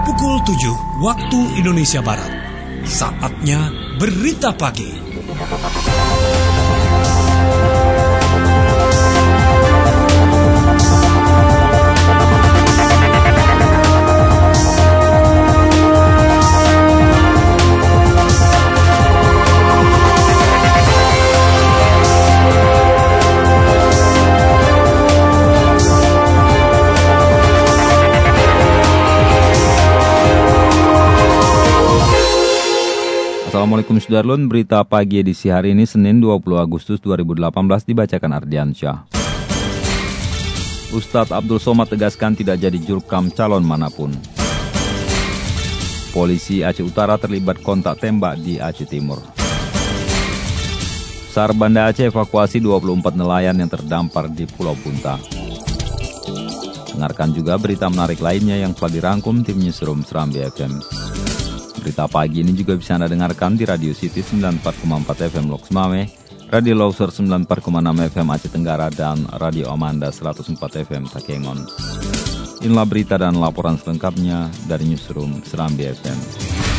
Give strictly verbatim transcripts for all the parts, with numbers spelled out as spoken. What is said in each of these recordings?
pukul tujuh waktu Indonesia Barat. Saatnya Berita Pagi. Assalamualaikum Sudarlun, berita pagi edisi hari ini Senin dua puluh Agustus dua ribu delapan belas dibacakan Ardiansyah. Ustadz Abdul Somad tegaskan tidak jadi jurkam calon manapun. Polisi Aceh Utara terlibat kontak tembak di Aceh Timur. SAR Banda Aceh evakuasi dua puluh empat nelayan yang terdampar di Pulau Bunta. Dengarkan juga berita menarik lainnya yang telah dirangkum tim Newsroom Serambi F M. Berita pagi ini juga bisa Anda dengarkan di Radio City sembilan puluh empat koma empat F M Loks Mame, Radio Loser sembilan puluh empat koma enam F M Aceh Tenggara, dan Radio Amanda seratus empat F M Takengon. Inilah berita dan laporan selengkapnya dari Newsroom Serambi F M.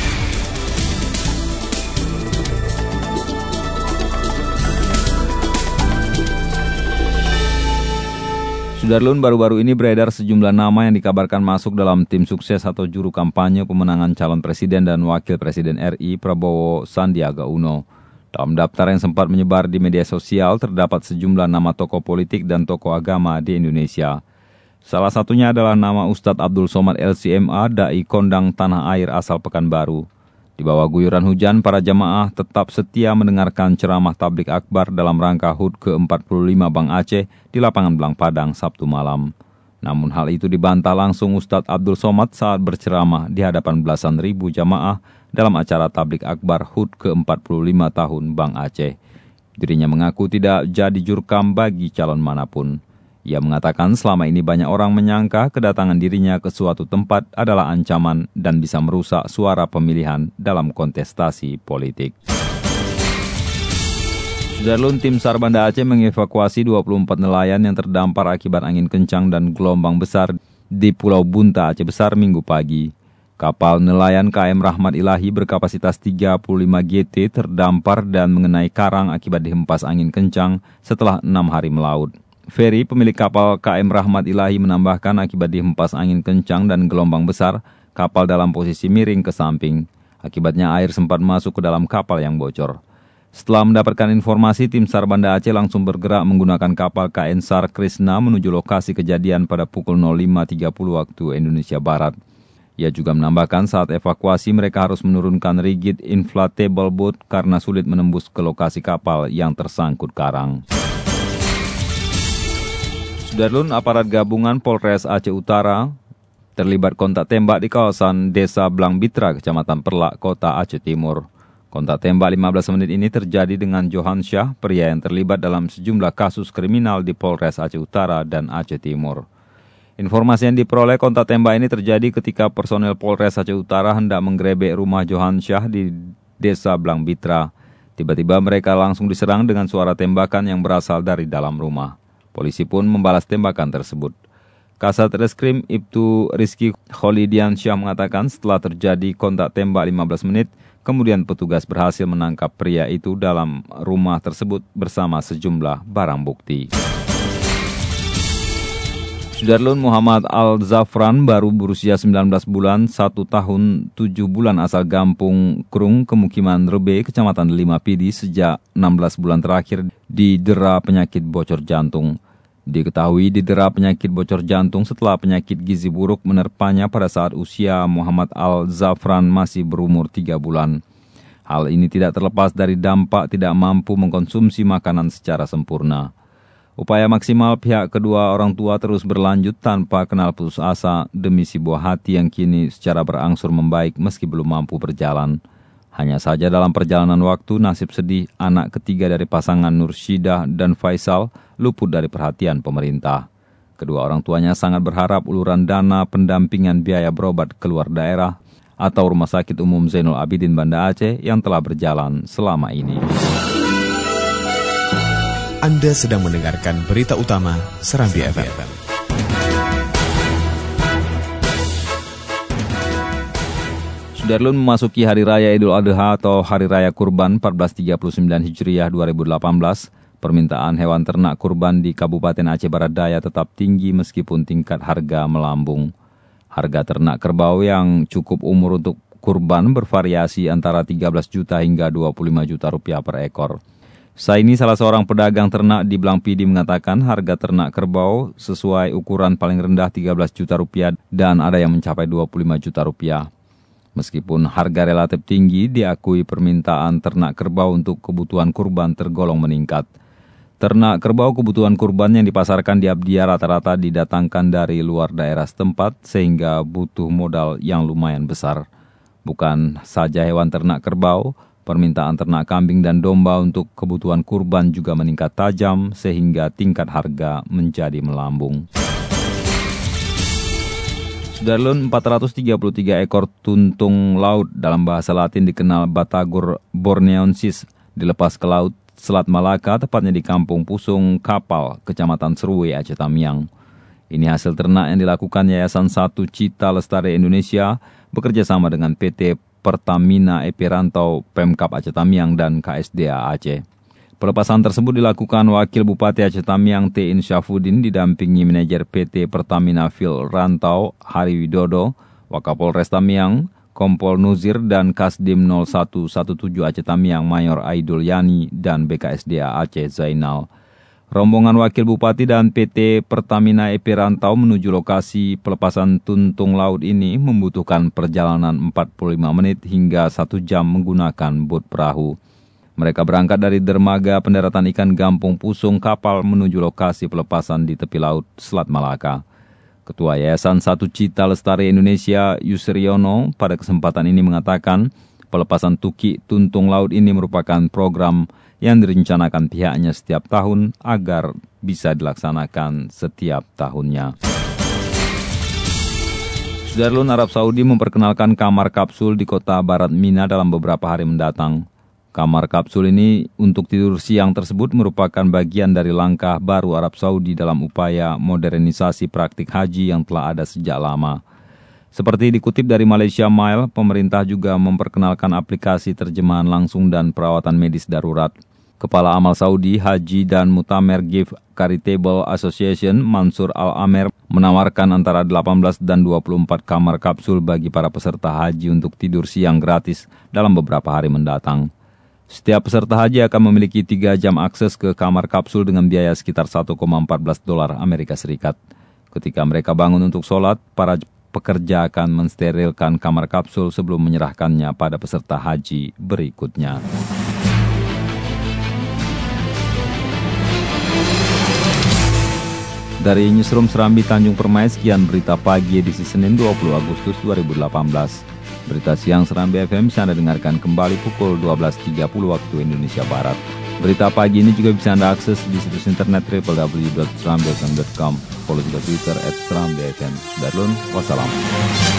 Sudarlun, baru-baru ini beredar sejumlah nama yang dikabarkan masuk dalam tim sukses atau juru kampanye pemenangan calon presiden dan wakil presiden R I Prabowo Sandiaga Uno. Dalam daftar yang sempat menyebar di media sosial terdapat sejumlah nama tokoh politik dan tokoh agama di Indonesia. Salah satunya adalah nama Ustadz Abdul Somad L C M A, Dai Kondang Tanah Air asal Pekanbaru. Di bawah guyuran hujan, para jamaah tetap setia mendengarkan ceramah tablik akbar dalam rangka H U D ke empat puluh lima Bank Aceh di lapangan Belang Padang Sabtu malam. Namun hal itu dibantah langsung Ustadz Abdul Somad saat berceramah di hadapan belasan ribu jamaah dalam acara tablik akbar H U D ke empat puluh lima tahun Bank Aceh. Dirinya mengaku tidak jadi jurkam bagi calon manapun. Ia mengatakan selama ini banyak orang menyangka kedatangan dirinya ke suatu tempat adalah ancaman dan bisa merusak suara pemilihan dalam kontestasi politik. Sudarlun, tim SAR Banda Aceh mengevakuasi dua puluh empat nelayan yang terdampar akibat angin kencang dan gelombang besar di Pulau Bunta, Aceh Besar minggu pagi. Kapal nelayan K M Rahmat Ilahi berkapasitas tiga puluh lima G T terdampar dan mengenai karang akibat dihempas angin kencang setelah enam hari melaut. Ferry, pemilik kapal K M Rahmat Ilahi, menambahkan akibat dihempas angin kencang dan gelombang besar, kapal dalam posisi miring ke samping. Akibatnya air sempat masuk ke dalam kapal yang bocor. Setelah mendapatkan informasi, tim SAR Banda Aceh langsung bergerak menggunakan kapal K N SAR Krishna menuju lokasi kejadian pada pukul lima tiga puluh waktu Indonesia Barat. Ia juga menambahkan saat evakuasi mereka harus menurunkan rigid inflatable boat karena sulit menembus ke lokasi kapal yang tersangkut karang. Sudarlun, aparat gabungan Polres Aceh Utara terlibat kontak tembak di kawasan Desa Belang Bitra, Kecamatan Perlak, Kota Aceh Timur. Kontak tembak lima belas menit ini terjadi dengan Johan Syah, pria yang terlibat dalam sejumlah kasus kriminal di Polres Aceh Utara dan Aceh Timur. Informasi yang diperoleh, kontak tembak ini terjadi ketika personel Polres Aceh Utara hendak menggerebek rumah Johan Syah di Desa Belang Bitra. Tiba-tiba mereka langsung diserang dengan suara tembakan yang berasal dari dalam rumah. Polisi pun membalas tembakan tersebut. Kasat Reskrim Ibtu Rizky Kholidian Syah mengatakan setelah terjadi kontak tembak lima belas menit, kemudian petugas berhasil menangkap pria itu dalam rumah tersebut bersama sejumlah barang bukti. Sudarlun, Muhammad Al-Zafran baru berusia sembilan belas bulan, satu tahun tujuh bulan asal Gampung Krung, Kemukiman Rebe, Kecamatan Lima Pidi, sejak enam belas bulan terakhir didera penyakit bocor jantung. Diketahui didera penyakit bocor jantung setelah penyakit gizi buruk menerpanya pada saat usia Muhammad Al-Zafran masih berumur tiga bulan. Hal ini tidak terlepas dari dampak tidak mampu mengkonsumsi makanan secara sempurna. Upaya maksimal pihak kedua orang tua terus berlanjut tanpa kenal putus asa demi si buah hati yang kini secara berangsur membaik meski belum mampu berjalan. Hanya saja dalam perjalanan waktu, nasib sedih anak ketiga dari pasangan Nursyidah dan Faisal luput dari perhatian pemerintah. Kedua orang tuanya sangat berharap uluran dana pendampingan biaya berobat keluar daerah atau Rumah Sakit Umum Zainul Abidin Banda Aceh yang telah berjalan selama ini. Anda sedang mendengarkan berita utama Serambi F M. Sudarlun memasuki Hari Raya Idul Adha atau Hari Raya Kurban seribu empat ratus tiga puluh sembilan Hijriah dua ribu delapan belas. Permintaan hewan ternak kurban di Kabupaten Aceh Barat Daya tetap tinggi meskipun tingkat harga melambung. Harga ternak kerbau yang cukup umur untuk kurban bervariasi antara tiga belas juta hingga dua puluh lima juta rupiah per ekor. Saini, salah seorang pedagang ternak di Blangpidi, mengatakan harga ternak kerbau sesuai ukuran paling rendah tiga belas juta rupiah dan ada yang mencapai dua puluh lima juta rupiah. Meskipun harga relatif tinggi, diakui permintaan ternak kerbau untuk kebutuhan kurban tergolong meningkat. Ternak kerbau kebutuhan kurban yang dipasarkan di Abdia rata-rata didatangkan dari luar daerah setempat sehingga butuh modal yang lumayan besar. Bukan saja hewan ternak kerbau, permintaan ternak kambing dan domba untuk kebutuhan kurban juga meningkat tajam sehingga tingkat harga menjadi melambung. Sudarlun, empat ratus tiga puluh tiga ekor tuntung laut dalam bahasa Latin dikenal Batagur borneonsis dilepas ke laut Selat Malaka, tepatnya di Kampung Pusung Kapal, Kecamatan Serue, Aceh Tamiang. Ini hasil ternak yang dilakukan Yayasan Satu Cita Lestari Indonesia bekerja sama dengan P T Pertamina E P Rantau, Pemkap Aceh Tamiang, dan K S D A Aceh. Pelepasan tersebut dilakukan Wakil Bupati Aceh Tamiang T. In Syafudin didampingi manajer P T Pertamina Fil Rantau Hari Widodo, Wakapolres Tamiang, Kompol Nuzir, dan Kasdim nol satu satu tujuh Aceh Tamiang Mayor Aidul Yani dan B K S D A Aceh Zainal. Rombongan Wakil Bupati dan P T Pertamina E P Rantau menuju lokasi pelepasan tuntung laut ini membutuhkan perjalanan empat puluh lima menit hingga satu jam menggunakan bot perahu. Mereka berangkat dari dermaga pendaratan ikan Gampung Pusung Kapal menuju lokasi pelepasan di tepi laut Selat Malaka. Ketua Yayasan Satu Cita Lestari Indonesia Yusriono pada kesempatan ini mengatakan pelepasan tuki tuntung laut ini merupakan program yang direncanakan pihaknya setiap tahun agar bisa dilaksanakan setiap tahunnya. Sudarlun, Arab Saudi memperkenalkan kamar kapsul di kota Barat Mina dalam beberapa hari mendatang. Kamar kapsul ini untuk tidur siang tersebut merupakan bagian dari langkah baru Arab Saudi dalam upaya modernisasi praktik haji yang telah ada sejak lama. Seperti dikutip dari Malaysia Mail, pemerintah juga memperkenalkan aplikasi terjemahan langsung dan perawatan medis darurat. Kepala Amal Saudi, Haji dan Mutamer Gift Charitable Association, Mansur Al-Amer, menawarkan antara delapan belas dan dua puluh empat kamar kapsul bagi para peserta haji untuk tidur siang gratis dalam beberapa hari mendatang. Setiap peserta haji akan memiliki tiga jam akses ke kamar kapsul dengan biaya sekitar satu koma satu empat dolar Amerika Serikat. Ketika mereka bangun untuk sholat, para pekerja akan mensterilkan kamar kapsul sebelum menyerahkannya pada peserta haji berikutnya. Dari Newsroom Serambi Tanjung Permai, sekian berita pagi edisi Senin dua puluh Agustus dua ribu delapan belas. Berita siang Serambi F M bisa Anda dengarkan kembali pukul dua belas tiga puluh waktu Indonesia Barat. Berita pagi ini juga bisa Anda akses di situs internet w w w dot serambi f m dot com. Follow juga Twitter at serambi f m. Sudarlun, wassalam.